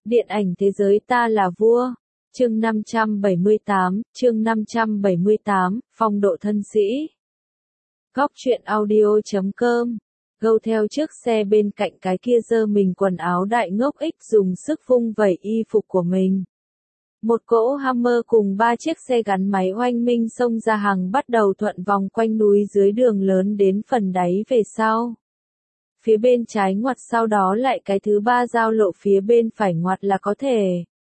Điện ảnh thế giới ta là vua. Chương 578, phong độ thân sĩ. Góc truyện audio.com. Gâu theo chiếc xe bên cạnh cái kia giơ mình quần áo đại ngốc ích dùng sức vung vẩy y phục của mình. Một cỗ Hummer cùng 3 chiếc xe gắn máy oanh minh xông ra hàng bắt đầu thuận vòng quanh núi dưới đường lớn đến phần đáy về sau. Phía bên trái ngoặt sau đó lại cái thứ ba giao lộ phía bên phải ngoặt là có thể.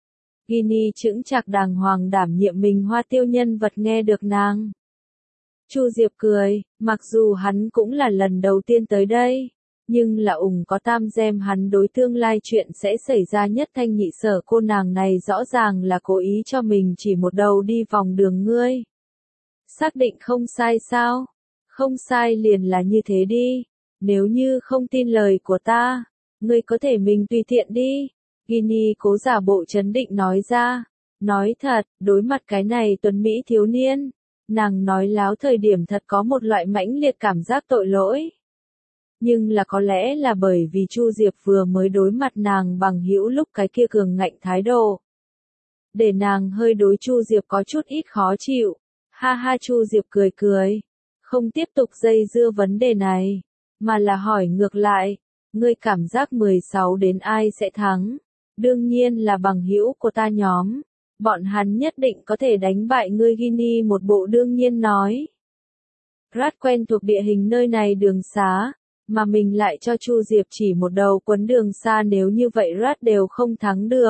Ginny chững chạc đàng hoàng đảm nhiệm mình hoa tiêu nhân vật nghe được nàng. Chu Diệp cười, mặc dù hắn cũng là lần đầu tiên tới đây, nhưng là có tam gem hắn đối tương lai chuyện sẽ xảy ra nhất thanh nhị sở cô nàng này rõ ràng là cố ý cho mình chỉ một đầu đi vòng đường ngươi. Xác định không sai sao? Không sai liền là như thế đi. Nếu như không tin lời của ta, ngươi có thể mình tùy tiện đi. Ginny cố giả bộ trấn định nói ra. Nói thật, đối mặt cái này tuấn Mỹ thiếu niên, nàng nói láo thời điểm thật có một loại mãnh liệt cảm giác tội lỗi. Nhưng là có lẽ là bởi vì Chu Diệp vừa mới đối mặt nàng bằng hữu lúc cái kia cường ngạnh thái độ. Để nàng hơi đối Chu Diệp có chút ít khó chịu. Ha ha, Chu Diệp cười cười. Không tiếp tục dây dưa vấn đề này, mà là hỏi ngược lại. Ngươi cảm giác 16 đến ai sẽ thắng? Đương nhiên là bằng hữu của ta nhóm. Bọn hắn nhất định có thể đánh bại ngươi. Ginny một bộ đương nhiên nói. Rat quen thuộc địa hình nơi này đường xá, mà mình lại cho Chu Diệp chỉ một đầu quấn đường xa, nếu như vậy Rat đều không thắng được.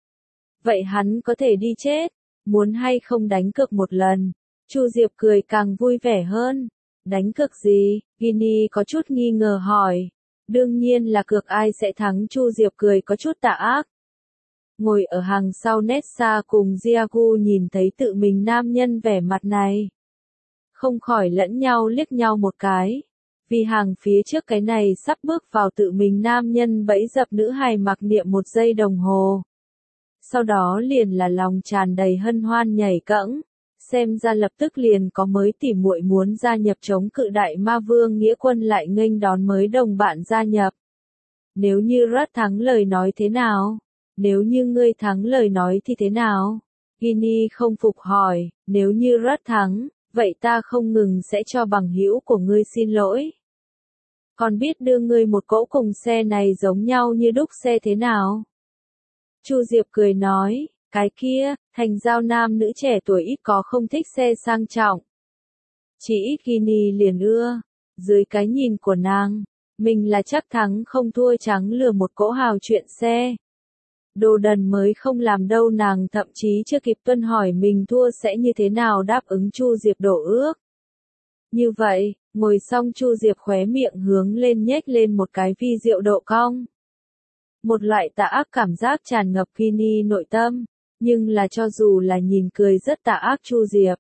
Vậy hắn có thể đi chết, muốn hay không đánh cược một lần? Chu Diệp cười càng vui vẻ hơn. Đánh cược gì? Ginny có chút nghi ngờ hỏi. Đương nhiên là cược ai sẽ thắng. Chu Diệp cười có chút tà ác. Ngồi ở hàng sau Nessa cùng Jiagu nhìn thấy tự mình nam nhân vẻ mặt này, không khỏi lẫn nhau liếc nhau một cái. Vì hàng phía trước cái này sắp bước vào tự mình nam nhân bẫy dập nữ hài mặc niệm 1 giây đồng hồ. Sau đó liền là lòng tràn đầy hân hoan nhảy cẫng. Xem ra lập tức liền có mới tỉ muội muốn gia nhập chống cự đại ma vương nghĩa quân lại nghênh đón mới đồng bạn gia nhập. Nếu như Rat thắng lời nói thế nào? Nếu như ngươi thắng lời nói thì thế nào? Ginny không phục hỏi. Nếu như Rat thắng, vậy ta không ngừng sẽ cho bằng hữu của ngươi xin lỗi. Còn biết đưa ngươi một cỗ cùng xe này giống nhau như đúc xe thế nào? Chu Diệp cười nói. Cái kia, thành giao nam nữ trẻ tuổi ít có không thích xe sang trọng. Chỉ ít Ginny liền ưa. Dưới cái nhìn của nàng, mình là chắc thắng không thua trắng lừa một cỗ hào chuyện xe. Đồ đần mới không làm đâu. Nàng thậm chí chưa kịp tuân hỏi mình thua sẽ như thế nào đáp ứng Chu Diệp đổ ước. Như vậy, ngồi xong Chu Diệp khóe miệng hướng lên nhếch lên một cái vi diệu độ cong. Một loại tà ác cảm giác tràn ngập Ginny nội tâm. Nhưng là cho dù là nhìn cười rất tà ác Chu Diệp,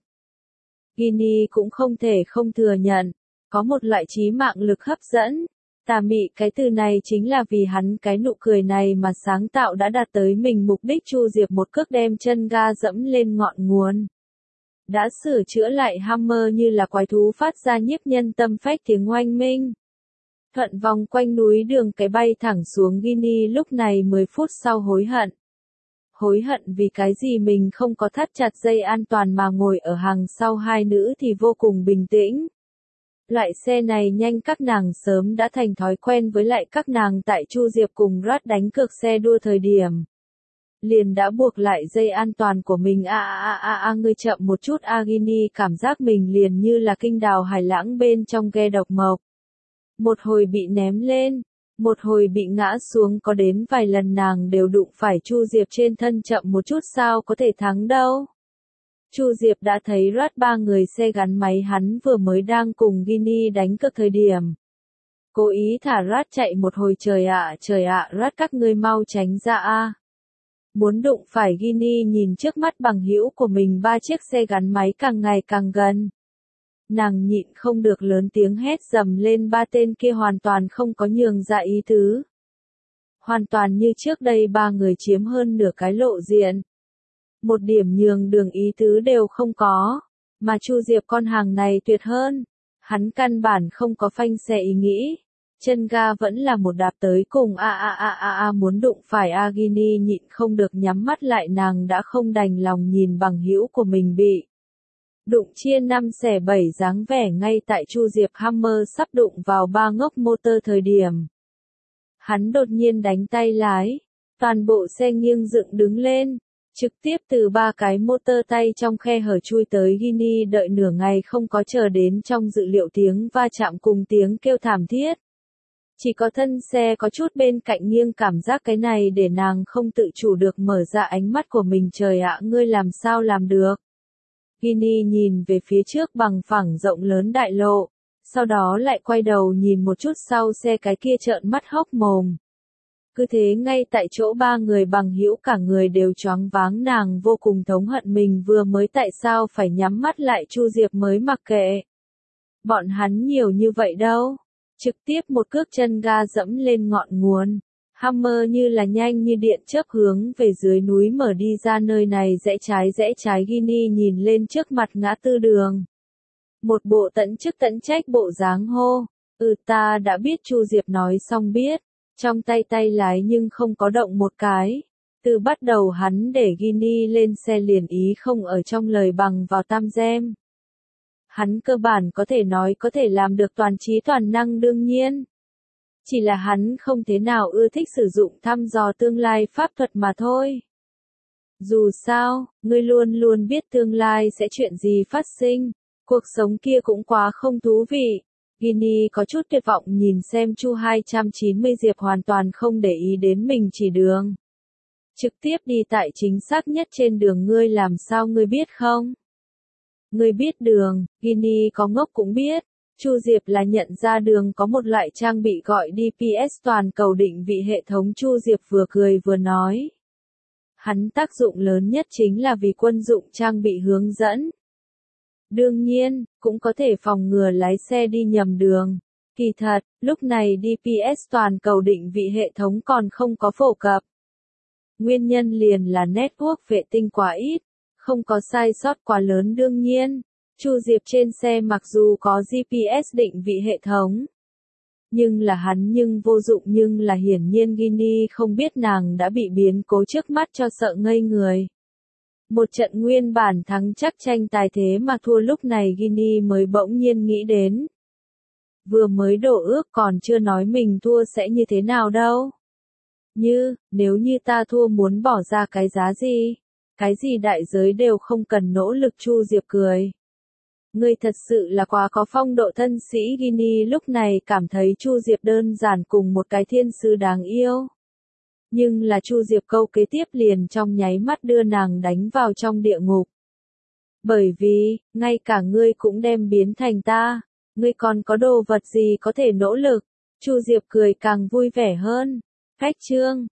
Ginny cũng không thể không thừa nhận, có một loại chí mạng lực hấp dẫn. Tà mị cái từ này chính là vì hắn cái nụ cười này mà sáng tạo đã đạt tới mình mục đích. Chu Diệp một cước đem chân ga dẫm lên ngọn nguồn. Đã sửa chữa lại Hummer như là quái thú phát ra nhiếp nhân tâm phách tiếng oanh minh. Thuận vòng quanh núi đường cái bay thẳng xuống. Ginny lúc này 10 phút sau hối hận. Hối hận vì cái gì mình không có thắt chặt dây an toàn mà ngồi ở hàng sau hai nữ thì vô cùng bình tĩnh. Loại xe này nhanh các nàng sớm đã thành thói quen với lại các nàng tại Chu Diệp cùng Rat đánh cược xe đua thời điểm. Liền đã buộc lại dây an toàn của mình. Ngươi chậm một chút. Ginny cảm giác mình liền như là kinh đào hải lãng bên trong ghe độc mộc. Một hồi bị ném lên, một hồi bị ngã xuống, có đến vài lần nàng đều đụng phải Chu Diệp trên thân. Chậm một chút sao có thể thắng đâu. Chu Diệp đã thấy Rat 3 người xe gắn máy hắn vừa mới đang cùng Ginny đánh cược thời điểm. Cố ý thả Rat chạy một hồi. Trời ạ, Rat các ngươi mau tránh ra a. Muốn đụng phải Ginny nhìn trước mắt bằng hữu của mình 3 chiếc xe gắn máy càng ngày càng gần. Nàng nhịn không được lớn tiếng hét dầm lên. 3 tên kia hoàn toàn không có nhường ra ý tứ. Hoàn toàn như trước đây 3 người chiếm hơn nửa cái lộ diện. Một điểm nhường đường ý tứ đều không có. Mà Chu Diệp con hàng này tuyệt hơn. Hắn căn bản không có phanh xe ý nghĩ. chân ga vẫn là một đạp tới cùng muốn đụng phải Agini nhịn không được nhắm mắt lại, nàng đã không đành lòng nhìn bằng hữu của mình bị đụng chia 5 xẻ 7 dáng vẻ ngay tại Chu Diệp Hammer sắp đụng vào ba ngốc motor thời điểm. Hắn đột nhiên đánh tay lái, toàn bộ xe nghiêng dựng đứng lên, trực tiếp từ ba cái motor tay trong khe hở chui tới Gini, đợi nửa ngày không có chờ đến trong dự liệu tiếng va chạm cùng tiếng kêu thảm thiết. Chỉ có thân xe có chút bên cạnh nghiêng, cảm giác cái này để nàng không tự chủ được mở ra ánh mắt của mình. Trời ạ, ngươi làm sao làm được? Gini nhìn về phía trước bằng phẳng rộng lớn đại lộ, sau đó lại quay đầu nhìn một chút sau xe, cái kia trợn mắt hốc mồm. Cứ thế ngay tại chỗ ba người bằng hữu cả người đều choáng váng, nàng vô cùng thống hận mình vừa mới tại sao phải nhắm mắt lại. Chu Diệp mới mặc kệ bọn hắn nhiều như vậy đâu, trực tiếp một cước chân ga dẫm lên ngọn nguồn. Hammer như là nhanh như điện chớp hướng về dưới núi mở đi ra, nơi này rẽ trái. Gini nhìn lên trước mặt ngã tư đường, một bộ tận chức tận trách bộ dáng hô, ta đã biết. Chu Diệp nói xong biết, trong tay lái nhưng không có động một cái. Từ bắt đầu hắn để Gini lên xe liền ý không ở trong lời bằng vào tam gem. Hắn cơ bản có thể nói có thể làm được toàn trí toàn năng, đương nhiên. Chỉ là hắn không thế nào ưa thích sử dụng thăm dò tương lai pháp thuật mà thôi. Dù sao, ngươi luôn luôn biết tương lai sẽ chuyện gì phát sinh, cuộc sống kia cũng quá không thú vị. Gini có chút tuyệt vọng nhìn xem Chu 290, Diệp hoàn toàn không để ý đến mình chỉ đường. Trực tiếp đi tại chính xác nhất trên đường, ngươi làm sao ngươi biết không? Ngươi biết đường, Gini có ngốc cũng biết. Chu Diệp là nhận ra đường có một loại trang bị gọi DPS toàn cầu định vị hệ thống. Chu Diệp vừa cười vừa nói. Hắn tác dụng lớn nhất chính là vì quân dụng trang bị hướng dẫn. Đương nhiên, cũng có thể phòng ngừa lái xe đi nhầm đường. Kỳ thật, lúc này DPS toàn cầu định vị hệ thống còn không có phổ cập. Nguyên nhân liền là network vệ tinh quá ít, không có sai sót quá lớn. Đương nhiên, Chu Diệp trên xe mặc dù có GPS định vị hệ thống, nhưng là hắn nhưng vô dụng. Nhưng là hiển nhiên Gini không biết nàng đã bị biến cố trước mắt cho sợ ngây người. Một trận nguyên bản thắng chắc tranh tài thế mà thua, lúc này Gini mới bỗng nhiên nghĩ đến. Vừa mới đổ ước còn chưa nói mình thua sẽ như thế nào đâu. Nếu như ta thua muốn bỏ ra cái giá gì? Cái gì đại giới đều không cần nỗ lực. Chu Diệp cười. Ngươi thật sự là quá có phong độ thân sĩ. Gini lúc này cảm thấy Chu Diệp đơn giản cùng một cái thiên sư đáng yêu. Nhưng là Chu Diệp câu kế tiếp liền trong nháy mắt đưa nàng đánh vào trong địa ngục. Bởi vì, ngay cả ngươi cũng đem biến thành ta, ngươi còn có đồ vật gì có thể nỗ lực? Chu Diệp cười càng vui vẻ hơn. Khách chương